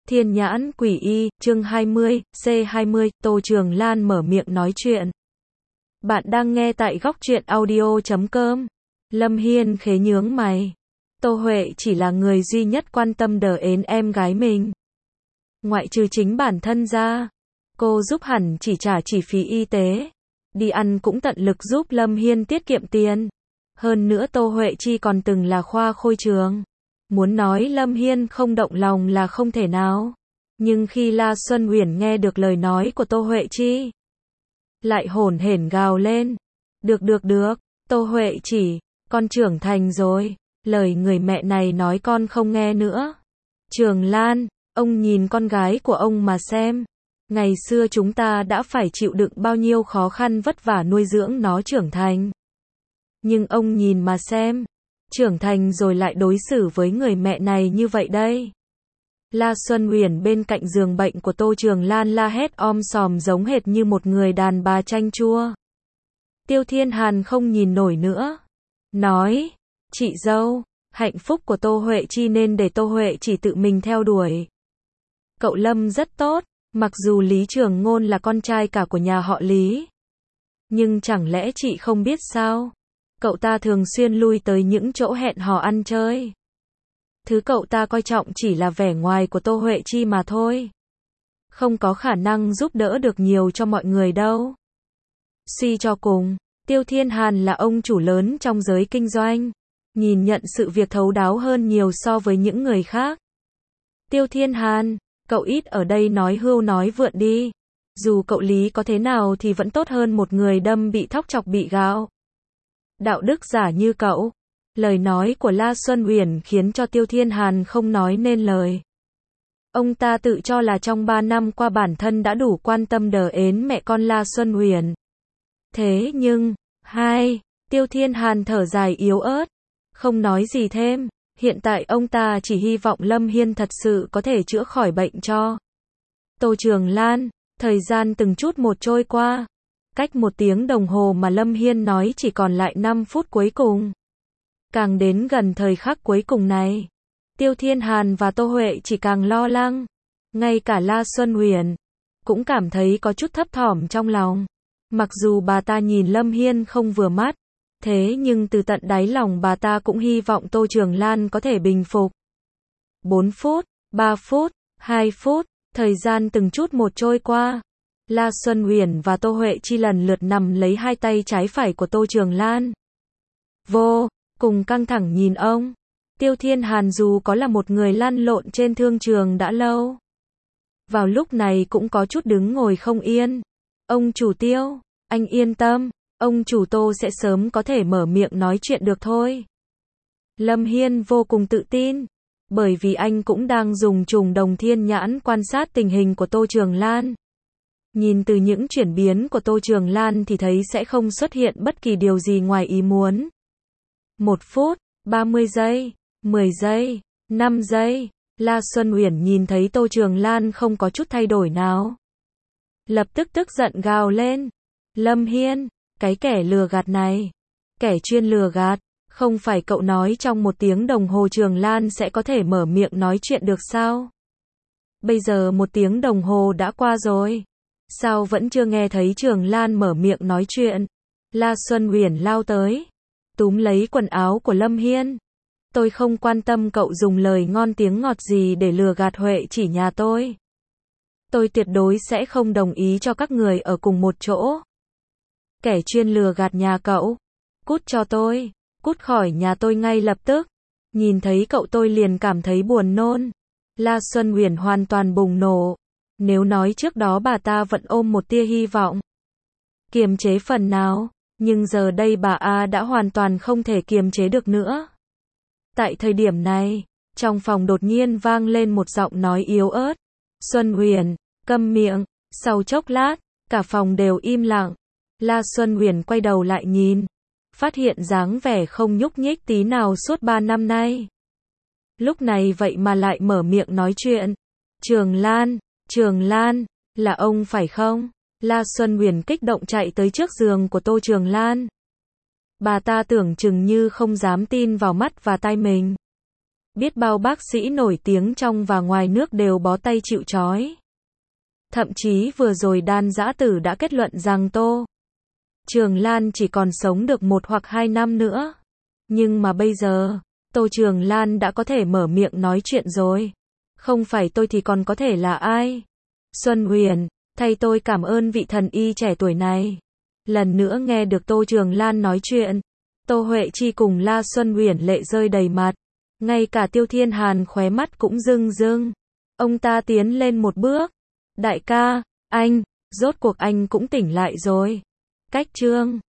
Thiên nhãn quỷ y, chương 20, C20, Tô Trường Lan mở miệng nói chuyện. Bạn đang nghe tại góc truyện audio.com. Lâm Hiên khế nhướng mày. Tô Huệ chỉ là người duy nhất quan tâm đến em gái mình. Ngoại trừ chính bản thân ra, cô giúp hẳn chỉ trả chi phí y tế. Đi ăn cũng tận lực giúp Lâm Hiên tiết kiệm tiền. Hơn nữa Tô Huệ Chi còn từng là khoa khôi trường. Muốn nói Lâm Hiên không động lòng là không thể nào. Nhưng khi La Xuân Uyển nghe được lời nói của Tô Huệ Chi, lại hổn hển gào lên. Được, Tô Huệ Chi, con trưởng thành rồi. Lời người mẹ này nói con không nghe nữa. Trường Lan, ông nhìn con gái của ông mà xem. Ngày xưa chúng ta đã phải chịu đựng bao nhiêu khó khăn vất vả nuôi dưỡng nó trưởng thành. Nhưng ông nhìn mà xem. Trưởng thành rồi lại đối xử với người mẹ này như vậy đây. La Xuân Uyển bên cạnh giường bệnh của Tô Trường Lan la hét om sòm giống hệt như một người đàn bà chanh chua. Tiêu Thiên Hàn không nhìn nổi nữa. Nói, chị dâu, hạnh phúc của Tô Huệ Chi nên để Tô Huệ chỉ tự mình theo đuổi. Cậu Lâm rất tốt, mặc dù Lý Trường Ngôn là con trai cả của nhà họ Lý. Nhưng chẳng lẽ chị không biết sao? Cậu ta thường xuyên lui tới những chỗ hẹn hò ăn chơi. Thứ cậu ta coi trọng chỉ là vẻ ngoài của Tô Huệ Chi mà thôi. Không có khả năng giúp đỡ được nhiều cho mọi người đâu. Suy cho cùng, Tiêu Thiên Hàn là ông chủ lớn trong giới kinh doanh. Nhìn nhận sự việc thấu đáo hơn nhiều so với những người khác. Tiêu Thiên Hàn, cậu ít ở đây nói hưu nói vượn đi. Dù cậu Lý có thế nào thì vẫn tốt hơn một người đâm bị thóc chọc bị gạo. Đạo đức giả như cậu. Lời nói của La Xuân Uyển khiến cho Tiêu Thiên Hàn không nói nên lời. Ông ta tự cho là trong 3 năm qua bản thân đã đủ quan tâm đến mẹ con La Xuân Uyển. Thế nhưng, Tiêu Thiên Hàn thở dài yếu ớt, không nói gì thêm. Hiện tại ông ta chỉ hy vọng Lâm Hiên thật sự có thể chữa khỏi bệnh cho Tô Trường Lan. Thời gian từng chút một trôi qua. Cách 1 tiếng đồng hồ mà Lâm Hiên nói chỉ còn lại 5 phút cuối cùng. Càng đến gần thời khắc cuối cùng này, Tiêu Thiên Hàn và Tô Huệ chỉ càng lo lắng. Ngay cả La Xuân Uyển cũng cảm thấy có chút thấp thỏm trong lòng. Mặc dù bà ta nhìn Lâm Hiên không vừa mắt, thế nhưng từ tận đáy lòng bà ta cũng hy vọng Tô Trường Lan có thể bình phục. 4 phút, 3 phút, 2 phút, thời gian từng chút một trôi qua. La Xuân Uyển và Tô Huệ Chi lần lượt nằm lấy hai tay trái phải của Tô Trường Lan. Vô cùng căng thẳng nhìn ông. Tiêu Thiên Hàn dù có là một người lăn lộn trên thương trường đã lâu, vào lúc này cũng có chút đứng ngồi không yên. Ông chủ Tiêu, anh yên tâm, ông chủ Tô sẽ sớm có thể mở miệng nói chuyện được thôi. Lâm Hiên vô cùng tự tin, bởi vì anh cũng đang dùng trùng đồng thiên nhãn quan sát tình hình của Tô Trường Lan. Nhìn từ những chuyển biến của Tô Trường Lan thì thấy sẽ không xuất hiện bất kỳ điều gì ngoài ý muốn. 1 phút, 30 giây, 10 giây, 5 giây, La Xuân Uyển nhìn thấy Tô Trường Lan không có chút thay đổi nào. Lập tức tức giận gào lên. Lâm Hiên, cái kẻ lừa gạt này, kẻ chuyên lừa gạt, không phải cậu nói trong 1 tiếng đồng hồ Trường Lan sẽ có thể mở miệng nói chuyện được sao? Bây giờ 1 tiếng đồng hồ đã qua rồi. Sao vẫn chưa nghe thấy Trường Lan mở miệng nói chuyện? La Xuân Uyển lao tới, túm lấy quần áo của Lâm Hiên. Tôi không quan tâm cậu dùng lời ngon tiếng ngọt gì để lừa gạt Huệ chỉ nhà tôi. Tôi tuyệt đối sẽ không đồng ý cho các người ở cùng một chỗ. Kẻ chuyên lừa gạt nhà cậu, cút cho tôi, cút khỏi nhà tôi ngay lập tức. Nhìn thấy cậu tôi liền cảm thấy buồn nôn. La Xuân Uyển hoàn toàn bùng nổ. Nếu nói trước đó bà ta vẫn ôm một tia hy vọng kiềm chế phần nào, nhưng giờ đây bà đã hoàn toàn không thể kiềm chế được nữa. Tại thời điểm này, trong phòng đột nhiên vang lên một giọng nói yếu ớt. Xuân Uyển, câm miệng. Sau chốc lát, cả phòng đều im lặng. La Xuân Uyển quay đầu lại nhìn, phát hiện dáng vẻ không nhúc nhích tí nào suốt 3 năm nay. Lúc này vậy mà lại mở miệng nói chuyện. Trường Lan, là ông phải không? La Xuân Uyển kích động chạy tới trước giường của Tô Trường Lan. Bà ta tưởng chừng như không dám tin vào mắt và tai mình. Biết bao bác sĩ nổi tiếng trong và ngoài nước đều bó tay chịu trói. Thậm chí vừa rồi Đan Dã Tử đã kết luận rằng Tô Trường Lan chỉ còn sống được 1 hoặc 2 năm nữa. Nhưng mà bây giờ, Tô Trường Lan đã có thể mở miệng nói chuyện rồi. Không phải tôi thì còn có thể là ai? Xuân Huyền, thay tôi cảm ơn vị thần y trẻ tuổi này. Lần nữa nghe được Tô Trường Lan nói chuyện, Tô Huệ Chi cùng La Xuân Huyền lệ rơi đầy mặt. Ngay cả Tiêu Thiên Hàn khóe mắt cũng rưng rưng. Ông ta tiến lên một bước. Đại ca, anh, rốt cuộc anh cũng tỉnh lại rồi. Cách chương